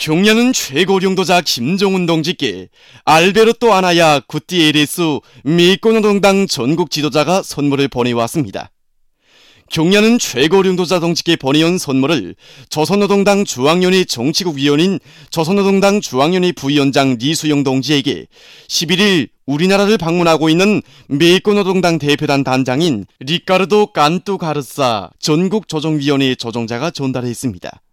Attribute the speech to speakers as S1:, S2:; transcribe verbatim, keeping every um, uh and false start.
S1: 경량은 최고령도자 김정은 동지께 알베르토 아나야 구티에레스 미꼬노동당 전국 지도자가 선물을 보내왔습니다. 경량은 최고령도자 동지께 보내온 선물을 조선노동당 중앙위원회 정치국 위원인 조선노동당 중앙위원회 부위원장 리수영 동지에게 십일일 우리나라를 방문하고 있는 미꼬노동당 대표단 단장인 리카르도 깐뚜 가르사 전국조정위원회 조정자가 전달했습니다.